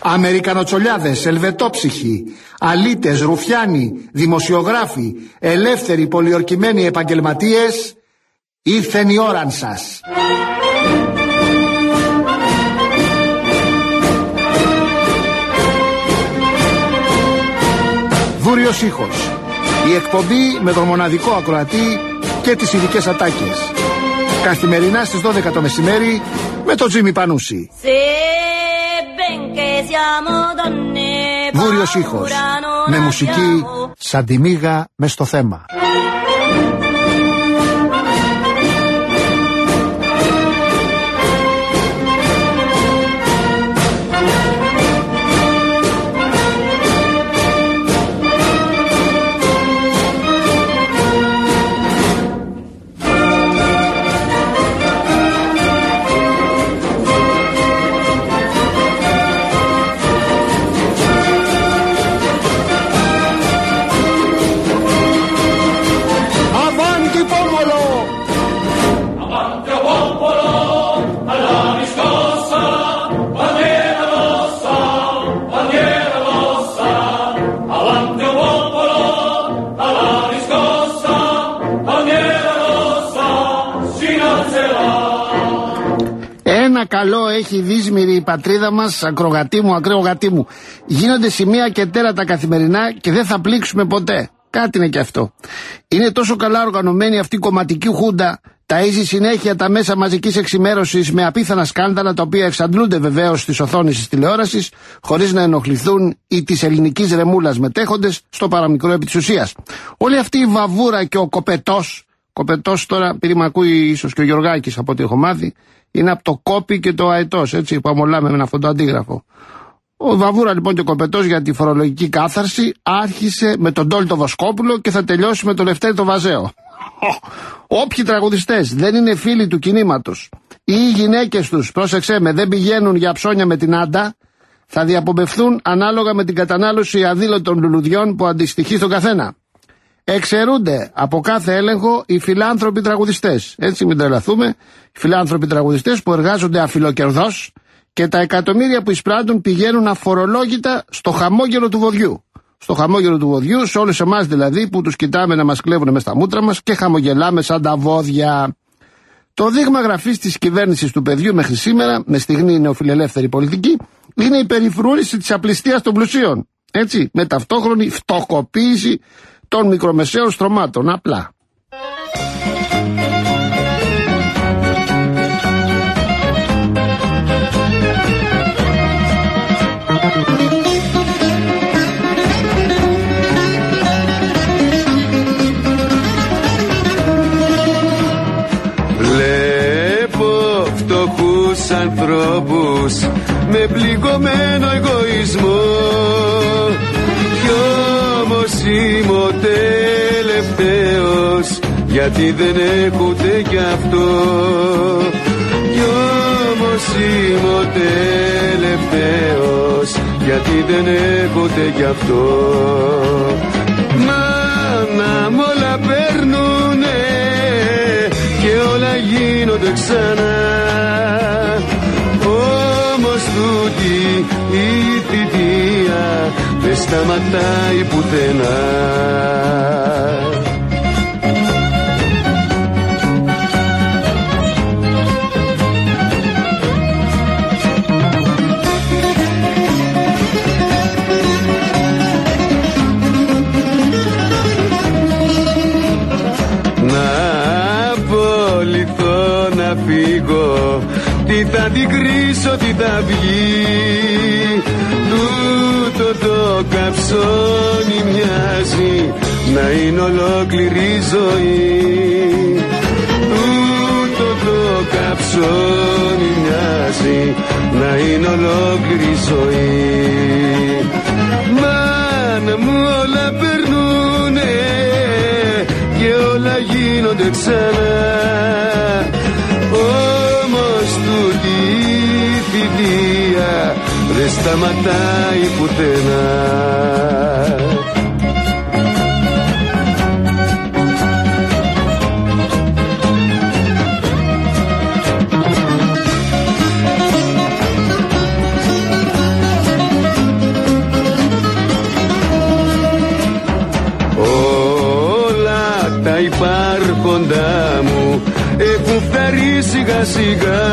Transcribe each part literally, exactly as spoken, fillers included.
Αμερικανοτσολιάδες, ελβετόψυχοι, αλήτες, ρουφιάνοι, δημοσιογράφοι, ελεύθεροι πολιορκημένοι επαγγελματίες, ήρθεν η ώρα σας. Βούριος ήχος. Η εκπομπή με τον μοναδικό ακροατή και τις ειδικές ατάκες. Καθημερινά στις δώδεκα το μεσημέρι με τον Τζίμι Πανούση. Βούριος ήχος. Με μουσική σαν τη μύγα μες στο θέμα. Καλό έχει δύσμηρη η πατρίδα μας, ακρογατή μου, ακραίο γατί μου. Γίνονται σημεία και τέρατα καθημερινά και δεν θα πλήξουμε ποτέ. Κάτι είναι και αυτό. Είναι τόσο καλά οργανωμένη αυτή η κομματική χούντα, ταΐζει συνέχεια τα μέσα μαζικής εξημέρωσης με απίθανα σκάνδαλα, τα οποία εξαντλούνται βεβαίως στις οθόνες της τηλεόρασης, χωρίς να ενοχληθούν οι της ελληνικής ρεμούλας μετέχοντες στο παραμικρό επί της ουσίας. Όλη αυτή η βαβούρα και ο κοπετός, κοπετός τώρα, επειδή με ακούει ίσως και ο Γιωργάκης από ό,τι έχω μάθει, είναι από το κόπι και το αετός, έτσι, που αμολάμε με αυτό το αντίγραφο. Ο Βαβούρα λοιπόν και ο κοπετός για τη φορολογική κάθαρση άρχισε με τον Ντόλτο Βοσκόπουλο και θα τελειώσει με τον Λευτέρη το Βαζέο. Όποιοι τραγουδιστές δεν είναι φίλοι του κινήματος ή οι γυναίκες τους, πρόσεξέ με, δεν πηγαίνουν για ψώνια με την άντα, θα διαπομπευθούν ανάλογα με την κατανάλωση αδήλωτων λουλουδιών που αντιστοιχεί στον καθένα. Εξαιρούνται από κάθε έλεγχο οι φιλάνθρωποι τραγουδιστές. Έτσι, μην τρελαθούμε. Οι φιλάνθρωποι τραγουδιστές που εργάζονται αφιλοκερδώς και τα εκατομμύρια που εισπράττουν πηγαίνουν αφορολόγητα στο χαμόγελο του βοδιού. Στο χαμόγελο του βοδιού, σε όλους εμάς δηλαδή που τους κοιτάμε να μας κλέβουν μες στα μούτρα μας και χαμογελάμε σαν τα βόδια. Το δείγμα γραφής της κυβέρνησης του παιδιού μέχρι σήμερα, με στιγμή νεοφιλελεύθερη πολιτική, είναι η περιφρούρηση της απληστίας των πλουσίων. Έτσι, με ταυτόχρονη φτωχοποίηση των μικρομεσαίων στρωμάτων, απλά. Βλέπω φτωχούς ανθρώπους με πληγωμένο εγωισμό, όμως είμαι ο τελευταίος, γιατί δεν έχω ούτε κι αυτό. Κι όμως είμαι ο τελευταίος, γιατί δεν έχω ούτε κι αυτό. Μα να μ' όλα παίρνουνε και όλα γίνονται ξανά, όμως τούτη η θητεία δεν σταματάει πουθενά. Να απολυθώ, να φύγω, τι θα την κρίσω, τι θα βγει. Τούτο το καψόνι μοιάζει να είναι ολόκληρη ζωή. Τούτο το καψόνι μοιάζει να είναι ολόκληρη ζωή. Μάνα μου όλα περνούνε και όλα γίνονται ξανά, όμως τούτη η θητεία δεν σταματάει πουθενά. ζευγάρι σιγά σιγά,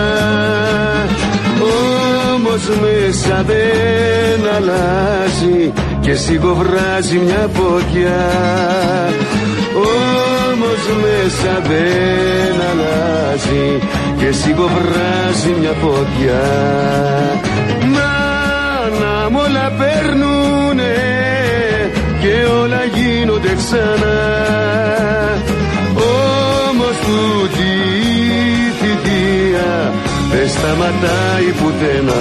όμως μέσα δεν αλλάζει και σιγοβράζει μια φωτιά. Όμως μέσα δεν αλλάζει και σιγοβράζει μια φωτιά. Μάνα μ' όλα περνουνε και όλα γίνονται ξανά, όμως τούτη η θητεία δεν σταματάει πουθενά.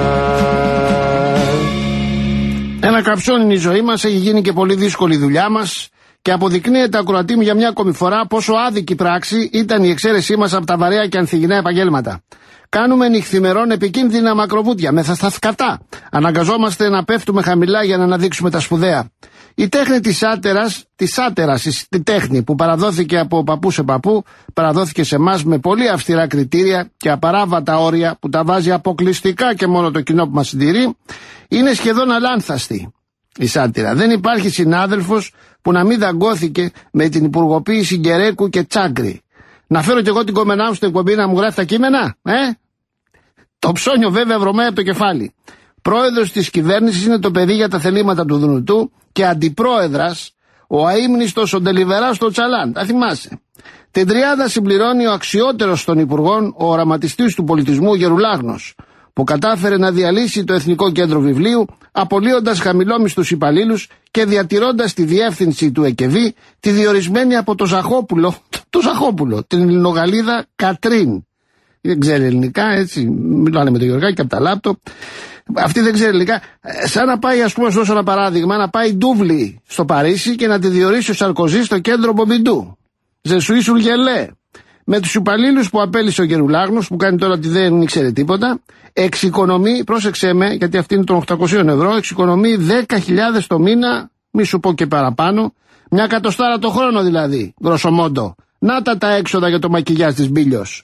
Ένα καψόν είναι η ζωή μας, έχει γίνει και πολύ δύσκολη η δουλειά μας και αποδεικνύεται, ακροατή μου, για μια ακόμη φορά πόσο άδικη πράξη ήταν η εξαίρεσή μας από τα βαρέα και ανθυγινά επαγγέλματα. Κάνουμε νυχθημερών επικίνδυνα μακροβούτια μέσα στα σκατά. Αναγκαζόμαστε να πέφτουμε χαμηλά για να αναδείξουμε τα σπουδαία. Η τέχνη της άτερας, της άτερας, η τέχνη που παραδόθηκε από παππού σε παππού, παραδόθηκε σε εμάς με πολύ αυστηρά κριτήρια και απαράβατα όρια που τα βάζει αποκλειστικά και μόνο το κοινό που μας συντηρεί, είναι σχεδόν αλάνθαστη η σάτυρα. Δεν υπάρχει συνάδελφος που να μην δαγκώθηκε με την υπουργοποίηση Γκερέκου και Τσάγκρη. Να φέρω κι εγώ την κομμενά μου στην εκπομπή να μου γράφει τα κείμενα, ε? Το ψώνιο βέβαια βρωμάει από το κεφάλι. Πρόεδρος της κυβέρνησης είναι το παιδί για τα θελήματα του Δουνουτού και αντιπρόεδρας ο αείμνηστος ο Ντελιβεράς στο Τσαλάν. Τα θυμάσαι. Την τριάδα συμπληρώνει ο αξιότερος των υπουργών, ο οραματιστής του πολιτισμού Γερουλάγνος, που κατάφερε να διαλύσει το Εθνικό Κέντρο Βιβλίου, απολύοντας χαμηλόμισθους υπαλλήλους και διατηρώντας τη διεύθυνση του ΕΚΕΒΗ, τη διορισμένη από το Ζαχόπουλο, το Ζαχόπουλο, την Ελληνογαλλίδα Κατρίν. Δεν ξέρει ελληνικά, έτσι, μιλάνε με τον Γεωργάκη από τα λάπτοπ. Αυτή δεν ξέρει ελληνικά. Σαν να πάει, ας πούμε, δώσω ένα παράδειγμα, να πάει Ντούβλη στο Παρίσι και να τη διορίσει ο Σαρκοζή στο κέντρο Μπομπιντού. Ζεσουί Σουργελέ. Με τους υπαλλήλους που απέλυσε ο Γερουλάγνος, που κάνει τώρα ότι δεν ήξερε τίποτα, εξοικονομεί, πρόσεξε με, γιατί αυτή είναι των οκτακόσια ευρώ, εξοικονομεί δέκα χιλιάδες το μήνα, μη σου πω και παραπάνω, μια κατοστάρα το χρόνο δηλαδή, γροσομόντο. Να τα τα έξοδα για το μακιγιάζ της Μπίλιος.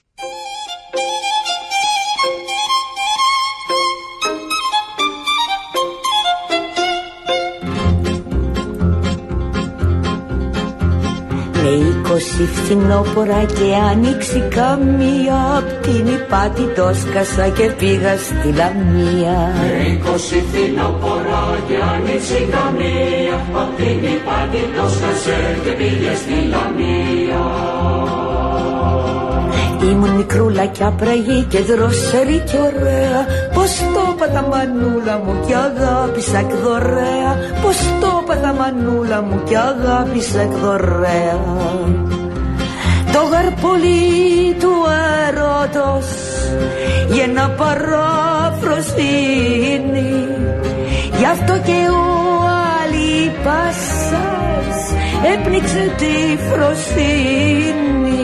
Με είκοσι φθινόπορα και άνοιξη καμία, απ' την Υπάτη το σκάσα και πήγα στη Λαμία. Με είκοσι φθινόπορα και άνοιξη καμία, απ' την Υπάτη το σκάσα και πήγα στη Λαμία. Ήμουν μικρούλα κι άπραγη και δροσερή κι ωραία, πως το πατα μανούλα μου κι αγάπησα εκ δωρέα, πως το πατα μανούλα μου κι αγάπησα εκ δωρέα. Το γαρπολί του έρωτος για να παραφροσύνει, γι' αυτό και ο άλλη πάσας έπνιξε τη φροσύνη.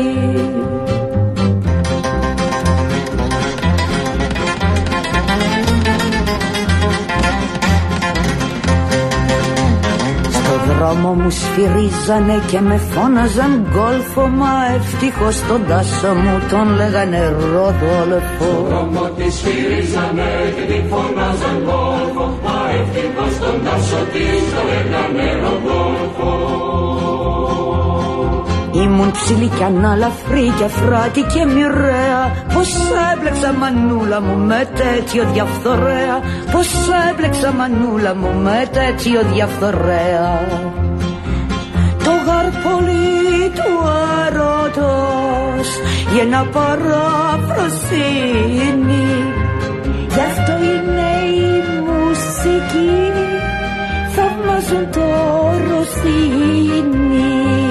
Δρόμο μου σφυρίζανε και με φώναζαν γκόλφο, μα ευτυχώς τον Τάσο μου τον λέγανε Ροδόλφο. Στο δρόμο τη σφυρίζανε και τη φώναζαν γκόλφο, μα ευτυχώς τον Τάσο της τον λέγανε Ροδόλφο. Ήμουν ψηλή κι ανάλαφρη και αφράτη και μοιραία, πως έμπλεξα μανούλα μου με τέτοιο διαφθορέα, πως έμπλεξα μανούλα μου με τέτοιο διαφθορέα. Το γαρπολί του έρωτος για να παραφροσύνει, γι' αυτό είναι η μουσική, θαυμάζουν το Ρωσίνι.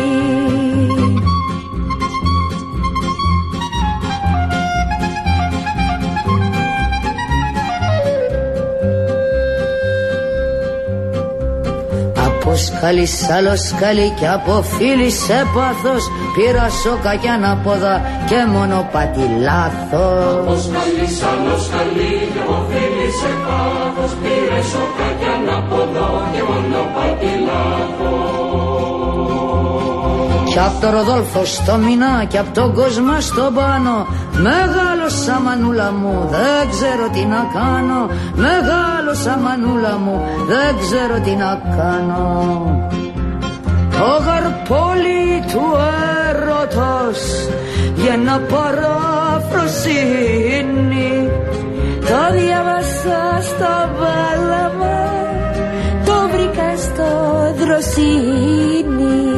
Από σκάλι σ' άλλο σκάλι κι από φίλη σε πάθος, πήρα σόκα κι ανάποδα και μονοπάτι λάθος. Από σκάλι σ' άλλο σκάλι κι από φίλη σε πάθος, πήρε σόκα κι ανάποδα και μονοπάτι λάθος. Κι απ' το Ροδόλφο στο Μινά κι απ' τον Κοσμά στο πάνω, μεγάλωσα μανούλα μου, δεν ξέρω τι να κάνω. Μεγάλωσα μανούλα μου, δεν ξέρω τι να κάνω. Το γαρπόλι του έρωτα έρωτος γεννά παραφροσύνη. Το διάβασα στο βάλαμα, το βρήκα στο δροσίνι.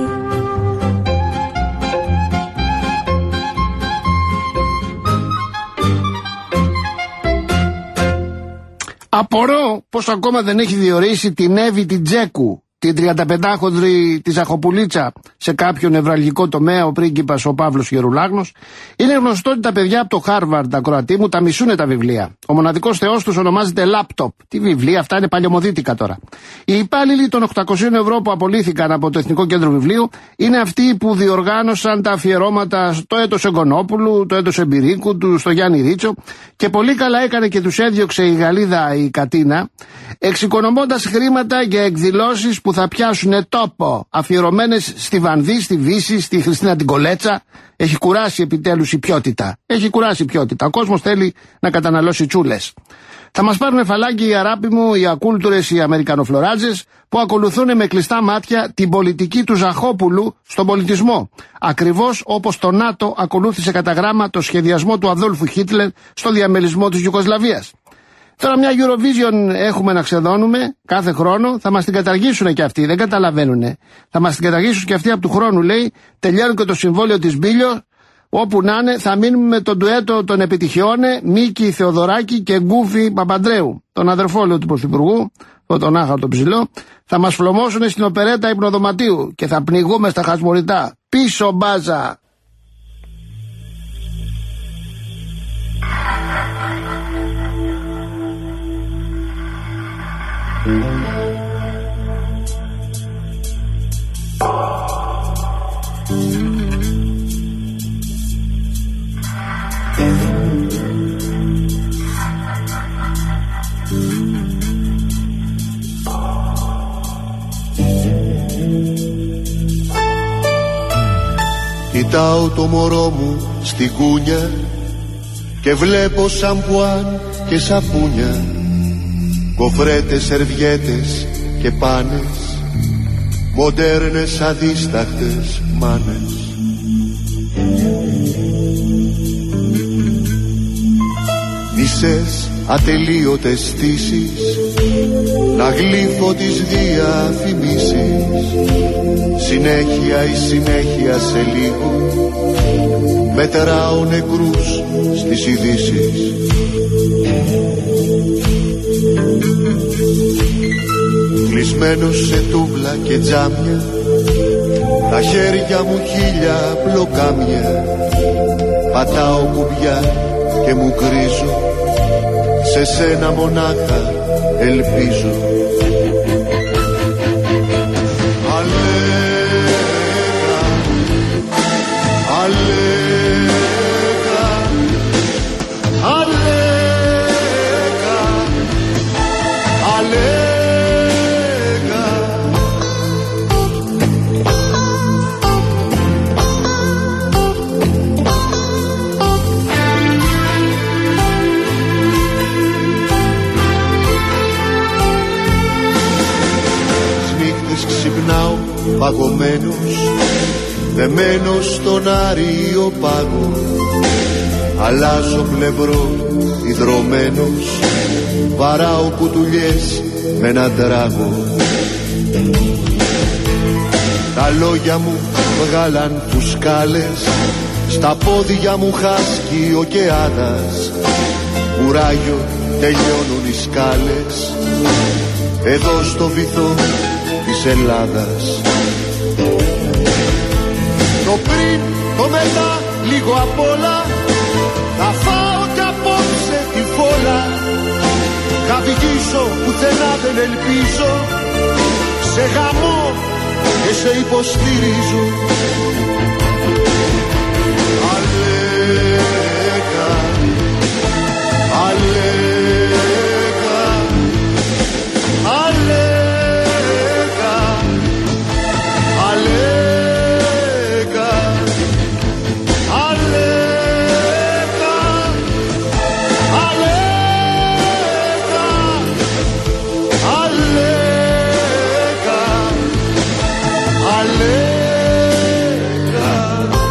Απορώ πως ακόμα δεν έχει διορίσει την Εύη την Τζέκου, την τριανταπεντάχονδρη τη Ζαχοπουλίτσα, σε κάποιο νευραλγικό τομέα, ο πρίγκιπας ο Παύλος Γερουλάγνος. Είναι γνωστό ότι τα παιδιά από το Χάρβαρντ, ακροατή μου, τα μισούνε τα βιβλία. Ο μοναδικός θεός τους ονομάζεται λάπτοπ. Τι βιβλία, αυτά είναι παλαιομοδίτικα τώρα. Οι υπάλληλοι των οκτακόσια ευρώ που απολύθηκαν από το Εθνικό Κέντρο Βιβλίου είναι αυτοί που διοργάνωσαν τα αφιερώματα στο έτος Εγκονόπουλου, το έτος Εμπειρίκου του, στο Γιάννη Ρίτσο, και πολύ καλά έκανε και τους έδιωξε η Γαλλίδα η Κατίνα, εξοικονομώντας χρήματα για εκδηλώσεις που θα πιάσουν τόπο, αφιερωμένες στη Βανδύ, στη Βύση, στη Χριστίνα την Κολέτσα. Έχει κουράσει επιτέλους η ποιότητα. Έχει κουράσει η ποιότητα. Ο κόσμος θέλει να καταναλώσει τσούλες. Θα μας πάρουν φαλάκι οι αράπη μου, οι ακούλτουρες, οι αμερικανοφλωράτζες, που ακολουθούν με κλειστά μάτια την πολιτική του Ζαχόπουλου στον πολιτισμό. Ακριβώς όπως το ΝΑΤΟ ακολούθησε κατά γράμμα το σχεδιασμό του Αδόλφου Χίτλερ στο διαμελισμό της Ιουγκοσλαβίας. Τώρα μια Eurovision έχουμε να ξεδώνουμε κάθε χρόνο, θα μας την καταργήσουν και αυτοί, δεν καταλαβαίνουνε. Θα μας την καταργήσουν και αυτοί από του χρόνου, λέει, τελειώνει και το συμβόλαιο της Μπίλιο, όπου να είναι θα μείνουμε με τον ντουέτο των επιτυχιώνε, Μίκη Θεοδωράκη και Γκούφι Παπαντρέου, τον αδερφό, λέω, του Πρωθυπουργού, τον Άχα τον ψηλό. Θα μας φλωμώσουν στην οπερέτα υπνοδωματίου και θα πνιγούμε στα χασμουριτά. Πίσω μπάζα! Κοιτάω το μωρό μου στην κούνια και βλέπω σαμπουάν και σαπούνια, κοφρέτες, σερβιέτες και πάνες, μοντέρνες αδίσταχτες μάνες. Μισές ατελείωτες στήσεις να γλύφω τις διαφημίσεις, συνέχεια η συνέχεια σε λίγο μετράω νεκρούς στις ειδήσεις. Κλεισμένος σε τούβλα και τζάμια, τα χέρια μου χίλια μπλοκάμια, πατάω κουμπιά και μου γκρίζω, σε σένα μονάχα ελπίζω. Αλέγα, αλέγα, αλέγα, αλέγα. Ξυπνάω παγωμένος, δεμένος στον άριο πάγο, αλλάζω πλευρό υδρωμένος, βαράω κουτουλιές με έναν τράγο. Τα λόγια μου βγάλαν φουσκάλες, στα πόδια μου χάσκει ο κεάδας, κουράγιο τελειώνουν οι σκάλες, εδώ στο βυθό της Ελλάδας. Το πριν, το μετά, λίγο απ' όλα, θα φάω κι απόψε τη φόλα. Θα πηγήσω πουθενά δεν ελπίζω, σε γαμώ και σε υποστηρίζω. Αλέγα, αλέγα, αλέγα. Αλέγα,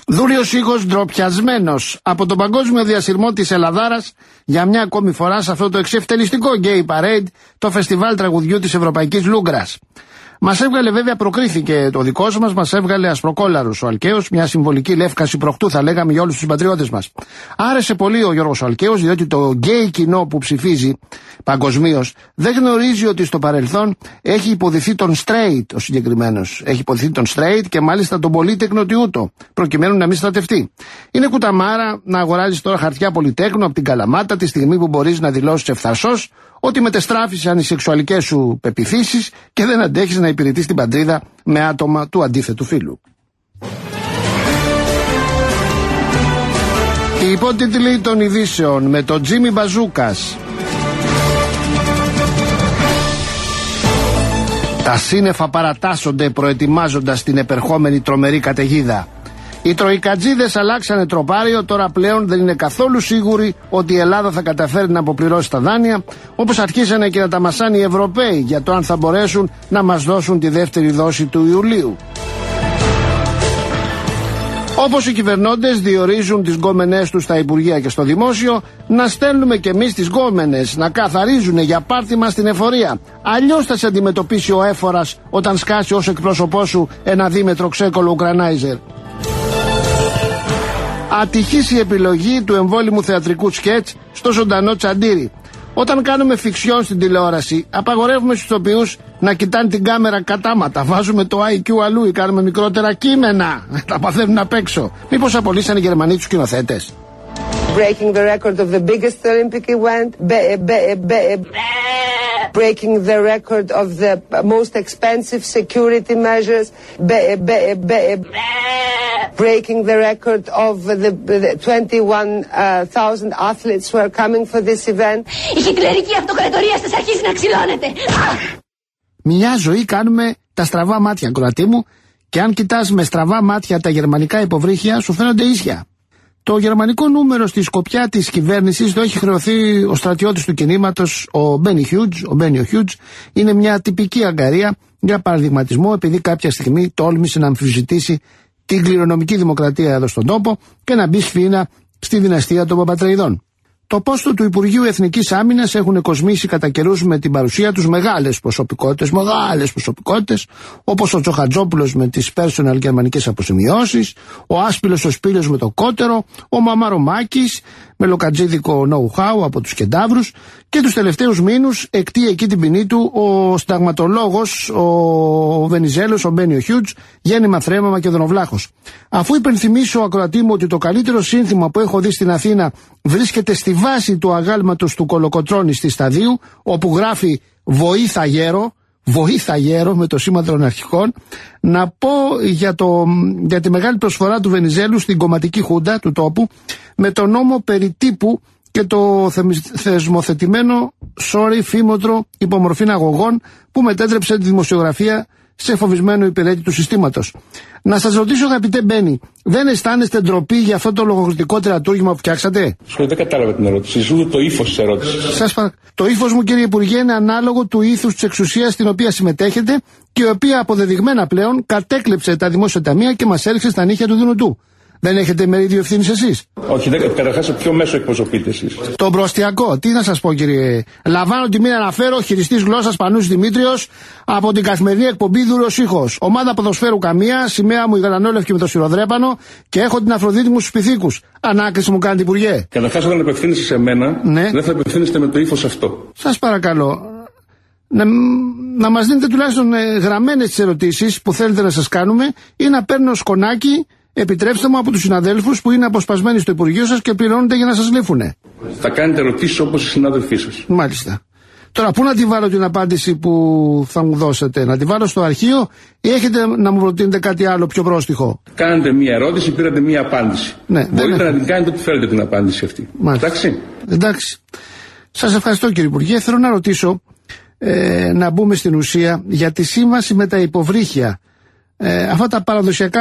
Δούριος ήχος ντροπιασμένος από τον παγκόσμιο διασυρμό της Ελλαδάρας για μια ακόμη φορά σε αυτό το εξευτελιστικό Gay Parade, το φεστιβάλ τραγουδιού της Ευρωπαϊκής Λούγκρας. Μας έβγαλε, βέβαια, προκρίθηκε το δικός μας, μας έβγαλε ασπροκόλαρους ο Αλκαίος, μια συμβολική λεύκαση προχτού, θα λέγαμε, για όλους τους συμπατριώτες μας. Άρεσε πολύ ο Γιώργος Αλκαίος, διότι το γκέι κοινό που ψηφίζει παγκοσμίως δεν γνωρίζει ότι στο παρελθόν έχει υποδηθεί τον straight ο συγκεκριμένος. Έχει υποδηθεί τον straight και μάλιστα τον πολύτεκνο τιούτο, προκειμένου να μην στρατευτεί. Είναι κουταμάρα να αγοράζεις τώρα χαρτιά πολυτέκνο από την Καλαμάτα τη στιγμή που μπορείς να δηλώσεις ευθαρσός ότι μετεστράφησαν οι σεξουαλικές σου πεποιθήσεις και δεν αντέχεις να υπηρετείς την πατρίδα με άτομα του αντίθετου φύλου. Οι υπότιτλοι των ειδήσεων με τον Τζίμι Μπαζούκας. Τα σύννεφα παρατάσσονται προετοιμάζοντας την επερχόμενη τρομερή καταιγίδα. Οι τροϊκατζίδες αλλάξανε τροπάριο, τώρα πλέον δεν είναι καθόλου σίγουροι ότι η Ελλάδα θα καταφέρει να αποπληρώσει τα δάνεια, όπως αρχίσανε και να τα μασάνε οι Ευρωπαίοι για το αν θα μπορέσουν να μας δώσουν τη δεύτερη δόση του Ιουλίου. Όπως οι κυβερνώντες διορίζουν τις γκόμενές τους στα Υπουργεία και στο Δημόσιο, να στέλνουμε κι εμείς τις γκόμενες να καθαρίζουν για πάρτι στην εφορία. Αλλιώς θα σε αντιμετωπίσει ο έφορας όταν σκάσει ως εκπρόσωπό σου ένα δίμετρο ξέκολο ουκρανάιζερ. Ατυχής η επιλογή του εμβόλυμου θεατρικού σκέτς στο ζωντανό τσαντήρι. Όταν κάνουμε φιξιόν στην τηλεόραση, απαγορεύουμε στους ηθοποιούς να κοιτάνε την κάμερα κατάματα. Βάζουμε το άι κιου αλλού ή κάνουμε μικρότερα κείμενα. Τα παθαίνουν απ' έξω. Μήπως απολύσαν οι Γερμανοί τους σκηνοθέτες? Breaking the record of the biggest Olympic event, be, be, be, breaking the record of the most expensive security measures, be, be, be, breaking the record of the, the twenty-one thousand athletes who are coming for this event. Η χιτλερική αυτοκρατορία σας αρχίζει να ξυλώνεται. Μια ζωή κάνουμε τα στραβά μάτια, κροατή μου, και αν κοιτάς με στραβά μάτια τα γερμανικά υποβρύχια, σου φαίνονται ίσια. Το γερμανικό νούμερο στη σκοπιά της κυβέρνησης το έχει χρεωθεί ο στρατιώτης του κινήματος, ο Μπένι Χιούτζ. Ο Μπένι Χιούτζ είναι μια τυπική αγκαρία για παραδειγματισμό, επειδή κάποια στιγμή τόλμησε να αμφισβητήσει την κληρονομική δημοκρατία εδώ στον τόπο και να μπει σφήνα στη δυναστεία των Παπατρεϊδών. Το πόστο του Υπουργείου Εθνικής Άμυνας έχουν κοσμήσει κατά καιρούς με την παρουσία τους μεγάλες προσωπικότητες, μεγάλες προσωπικότητες, όπως ο Τσοχατζόπουλος με τις personal γερμανικές αποζημιώσεις, ο Άσπυλος ο Σπήλιος με το κότερο, ο Μαμαρομάκης με λοκατζίδικο know-how από τους κεντάβρους και τους τελευταίους μήνους εκτεί εκεί την ποινή του ο σταγματολόγος, ο Βενιζέλος, ο Μπένιο Χιούτζ, γέννημα θρέμα Μακεδονοβλάχος. Αφού υπενθυμίσω, ακροατή μου, ότι το καλύτερο σύνθημα που έχω δει στην Αθήνα βρίσκεται στη βάση του αγάλματος του Κολοκοτρώνη στη Σταδίου, όπου γράφει «Βοήθα γέρο», «Βοήθα γέρο» με το σήμα των αρχικών, να πω για, το, για τη μεγάλη προσφορά του Βενιζέλου στην κομματική χούντα του τόπου με το νόμο περί τύπου και το θεσμοθετημένο sorry φήμοτρο υπομορφήν αγωγών που μετέτρεψε τη δημοσιογραφία σε φοβισμένο υπηρέτη του συστήματος. Να σας ρωτήσω, αγαπητέ Μπένι, δεν αισθάνεστε ντροπή για αυτό το λογοκριτικό τερατούργημα που φτιάξατε? Σχόλια, δεν κατάλαβα την ερώτηση. Ζούδω το ύφος της ερώτησης. Σας παρα... Το ύφος μου, κύριε Υπουργέ, είναι ανάλογο του ήθους της εξουσίας στην οποία συμμετέχετε και η οποία αποδεδειγμένα πλέον κατέκλεψε τα δημόσια ταμεία και μας έριξε στα νύχια του Δουνουτού. Δεν έχετε μερίδιο ευθύνης εσείς? Όχι, δεν, καταρχάς σε ποιο μέσο εκπροσωπείτε εσείς? Το μπροστιακό. Τι να σας πω, κύριε. Λαμβάνω τιμή να αναφέρω χειριστής γλώσσας Πανούσης Δημήτριος από την καθημερινή εκπομπή Δούρος Ήχος. Ομάδα ποδοσφαίρου καμία, σημαία μου η γαλανόλευκη με το σιροδρέπανο και έχω την Αφροδίτη μου στους πυθίκους. Ανάκριση μου κάνετε, Υπουργέ? Καταρχάς, όταν απευθύνεστε σε μένα, ναι, δεν θα απευθύνεστε με το ύφος αυτό. Σας παρακαλώ. Να, να μας δίνετε τουλάχιστον ε, γραμμένες τις ερωτήσεις που θέλετε να σας κάνουμε ή να παίρνω σκονάκι, επιτρέψτε μου, από τους συναδέλφους που είναι αποσπασμένοι στο Υπουργείο σας και πληρώνετε για να σας λήφουνε. Θα κάνετε ερωτήσεις όπως οι συνάδελφοί σας. Μάλιστα. Τώρα, πού να τη βάλω την απάντηση που θα μου δώσετε? Να τη βάλω στο αρχείο ή έχετε να μου προτείνετε κάτι άλλο πιο πρόστιχο? Κάνετε μία ερώτηση, πήρατε μία απάντηση. Ναι, μπορείτε ναι. να την κάνετε ό,τι θέλετε την απάντηση αυτή. Μάλιστα. Εντάξει. Εντάξει. Σας ευχαριστώ, κύριε Υπουργέ. Θέλω να ρωτήσω, ε, να μπούμε στην ουσία για τη σύμβαση με τα υποβρύχια. Ε, αυτά τα παραδοσιακά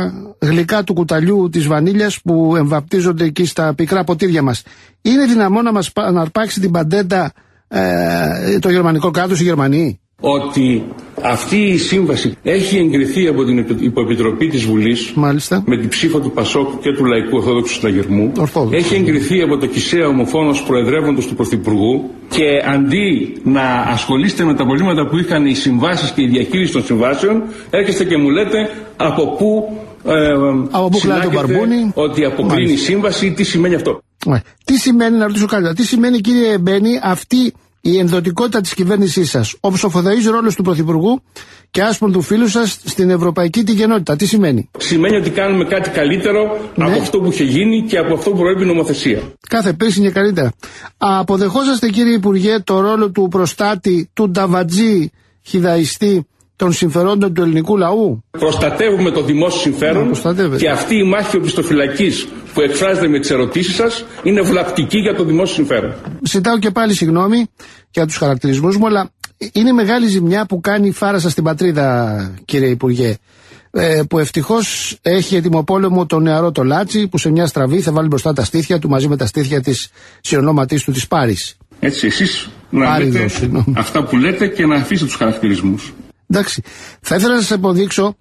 γλυκά του κουταλιού της βανίλιας που εμβαπτίζονται εκεί στα πικρά ποτήρια μας. Είναι δυναμό να μας να αρπάξει την παντέντα ε, το γερμανικό κράτος, οι Γερμανοί? Ότι Αυτή η σύμβαση έχει εγκριθεί από την Υποεπιτροπή της Βουλής. Μάλιστα. Με την ψήφο του Πασόκ και του Λαϊκού Ορθόδοξου Συναγερμού. Ορθόδοξο. Έχει εγκριθεί από το Κισέα ομοφόνος προεδρεύοντος του Πρωθυπουργού. Και αντί να ασχολείστε με τα προβλήματα που είχαν οι συμβάσεις και η διαχείριση των συμβάσεων, έρχεστε και μου λέτε από πού. Ε, από πού κλάει τον μπαρμπούνι. Ότι αποκρίνει η σύμβαση, τι σημαίνει αυτό. Ε, τι σημαίνει, να ρωτήσω κάτι, τι σημαίνει, κύριε Μπένη, αυτή η ενδοτικότητα της κυβέρνησής σας, ο ψοφοδαής ρόλος του Πρωθυπουργού και άσπρον του φίλου σας στην ευρωπαϊκή τη γενότητα, τι σημαίνει? Σημαίνει ότι κάνουμε κάτι καλύτερο, ναι, από αυτό που είχε γίνει και από αυτό που προέπει η νομοθεσία. Κάθε πίση είναι καλύτερα. Αποδεχόσαστε, κύριε Υπουργέ, το ρόλο του προστάτη, του νταβατζή χιδαϊστή των συμφερόντων του ελληνικού λαού? Προστατεύουμε το δημόσιο συμφέρον και αυτή η μάχη οπισθοφυλακής που εκφράζεται με τις ερωτήσεις σας είναι βλαπτική για το δημόσιο συμφέρον. Ζητάω και πάλι συγγνώμη για τους χαρακτηρισμούς μου, αλλά είναι μεγάλη ζημιά που κάνει η φάρα σας στην πατρίδα, κύριε Υπουργέ, ε, που ευτυχώς έχει ετοιμοπόλεμο το νεαρό το Λάτσι, που σε μια στραβή θα βάλει μπροστά τα στήθια του μαζί με τα στήθια της συνονόματής του της Πάρης. Έτσι, εσείς να Πάριδο, λέτε συγγνώμη. Αυτά που λέτε και να αφήσετε τους χαρακτηρισμούς. Εντάξει, θα ήθελα να σας αποδείξω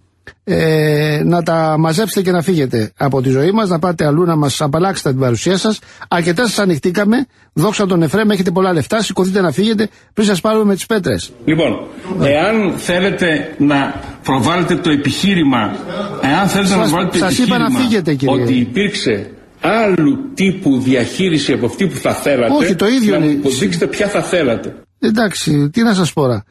ε, να τα μαζέψετε και να φύγετε από τη ζωή μας, να πάτε αλλού να μας απαλλάξετε την παρουσία σας. Αρκετά σας ανοιχτήκαμε, δόξα τον Εφραίμ, έχετε πολλά λεφτά, σηκωθείτε να φύγετε πριν σας πάρουμε με τις πέτρες. Λοιπόν, ναι. εάν θέλετε να προβάλλετε το επιχείρημα, εάν θέλετε σας, να προβάλλετε το επιχείρημα να φύγετε, ότι υπήρξε άλλου τύπου διαχείριση από αυτή που θα θέλατε, όχι, το ίδιο να είναι. μου υποδείξετε ποια θα θέλατε. Εντάξει, τι να σας πω τώρα.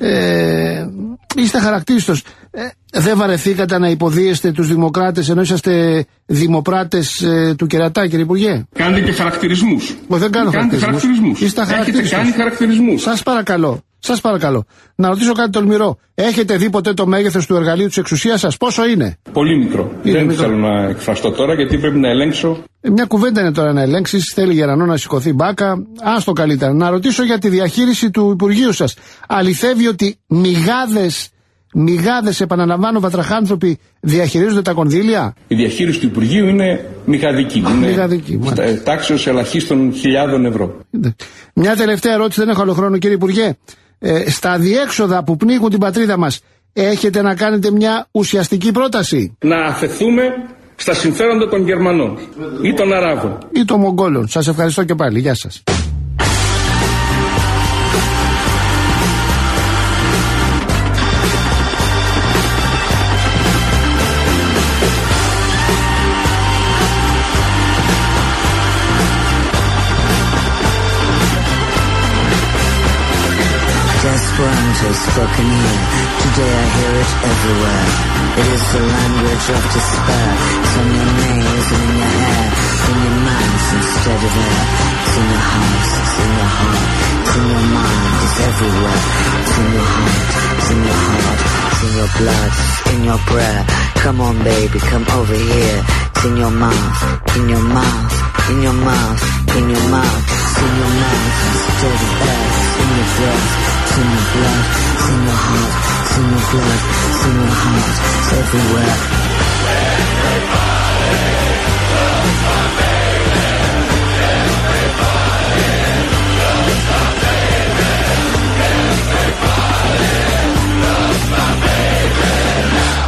Ε, είστε χαρακτήριστος. Ε, δεν βαρεθήκατε να υποδίεστε τους δημοκράτες ενώ είσαστε δημοπράτες ε, του Κερατά, κύριε Υπουργέ? Κάνετε και χαρακτηρισμούς. Ω, δεν κάνω χαρακτηρισμούς. χαρακτηρισμούς. Είστε Έχετε κάνει χαρακτηρισμούς. Σας παρακαλώ, σας παρακαλώ. Να ρωτήσω κάτι τολμηρό. Έχετε δει ποτέ το μέγεθος του εργαλείου της εξουσίας σας? Πόσο είναι? Πολύ μικρό. Είναι δεν μικρό. Θέλω να εκφραστώ τώρα γιατί πρέπει να ελέγξω. Ε, μια κουβέντα είναι τώρα να ελέγξεις. Θέλει γερανό να σηκωθεί μπάκα. Άστο καλύτερα. Να ρωτήσω για τη διαχείριση του Υπουργείου σας. Αληθεύει ότι μηγάδες, μηγάδες, επαναλαμβάνω, βατραχάνθρωποι διαχειρίζονται τα κονδύλια? Η διαχείριση του Υπουργείου είναι μηγαδική. Α, είναι μηγαδική. Τάξεως ελαχίστων χιλιάδων ευρώ. Μια τελευταία ερώτηση, δεν έχω άλλο χρόνο, κύριε Υπουργέ. Ε, στα διέξοδα που πνίγουν την πατρίδα μας, έχετε να κάνετε μια ουσιαστική πρόταση? Να αφαιθούμε στα συμφέροντα των Γερμανών ή των Αράβων ή των Μογγόλων. Σας ευχαριστώ και πάλι. Γεια σας. Esperanto spoken here, today I hear it everywhere. It is the language of despair. It's on your nails and in your hair, in your mouth instead of air. It's in your house, it's in your heart, it's in your mind, it's everywhere. It's in your heart, it's in your heart, it's in your blood, it's in your prayer. Come on baby, come over here. It's in your mouth, in your mouth, in your mouth, in your mouth. It's in your mouth instead of air. It's in your breath. It's in your blood, it's in your heart, it's in your blood, it's in your heart, it's everywhere. Everybody loves my baby. Everybody loves my baby. Everybody loves my baby now.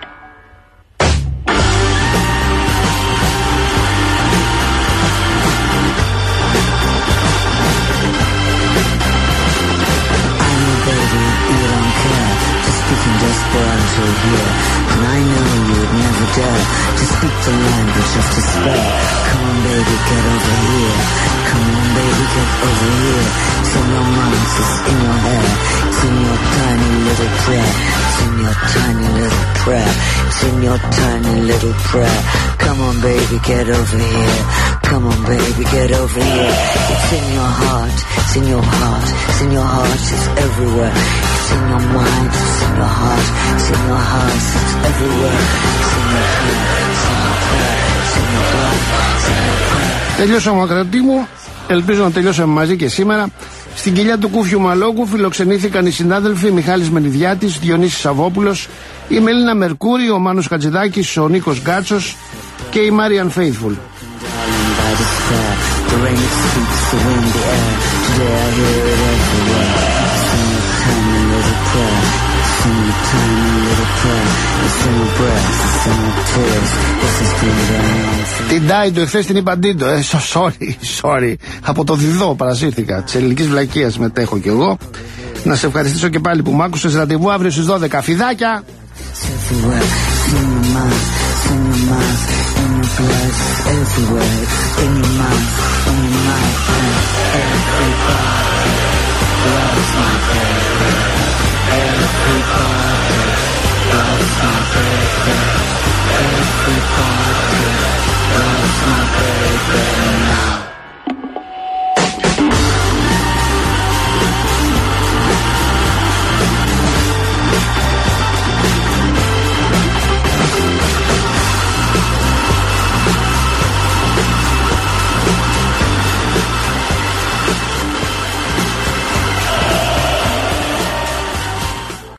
Esperanto here, and I know you'd never dare to speak the language of despair. Come on baby, get over here. Come on baby, get over here. It's in your mouth, it's in your hair. It's in your tiny little prayer. It's in your tiny little prayer. It's in your tiny little prayer. Come on baby, get over here. Come on baby, get over here. It's in your heart, it's in your heart, it's in your heart, it's everywhere. It's in your mind, it's in your heart, it's in your house, it's everywhere. It's in your prayer, it's in your prayer, it's in your blood, it's in your prayer. Τελειώσαμε, κρατή μου. Ελπίζω να τελειώσαμε μαζί και σήμερα. Στην κοιλιά του Κούφιου Μαλόκου φιλοξενήθηκαν οι συνάδελφοι Μιχάλης Μενιδιάτης, Διονύσης Σαββόπουλος, η Μελίνα Μερκούρη, ο Μάνος Χατζηδάκης, ο Νίκος Γκάτσος και η Μάριαν Φέιθφουλ. in your time, a little prayer. It's in my breath, it's in my tears. This is good. Την Τάιντο εχθές την είπα Ντίντο. Ε, sorry, sorry. Από το Διδό παρασύρθηκα. Της ελληνικής βλακείας μετέχω κι εγώ. Να σε ευχαριστήσω και πάλι που μ' άκουσες. Ραντεβού αύριο στις δώδεκα. Φιδάκια! Everybody loves my birthday.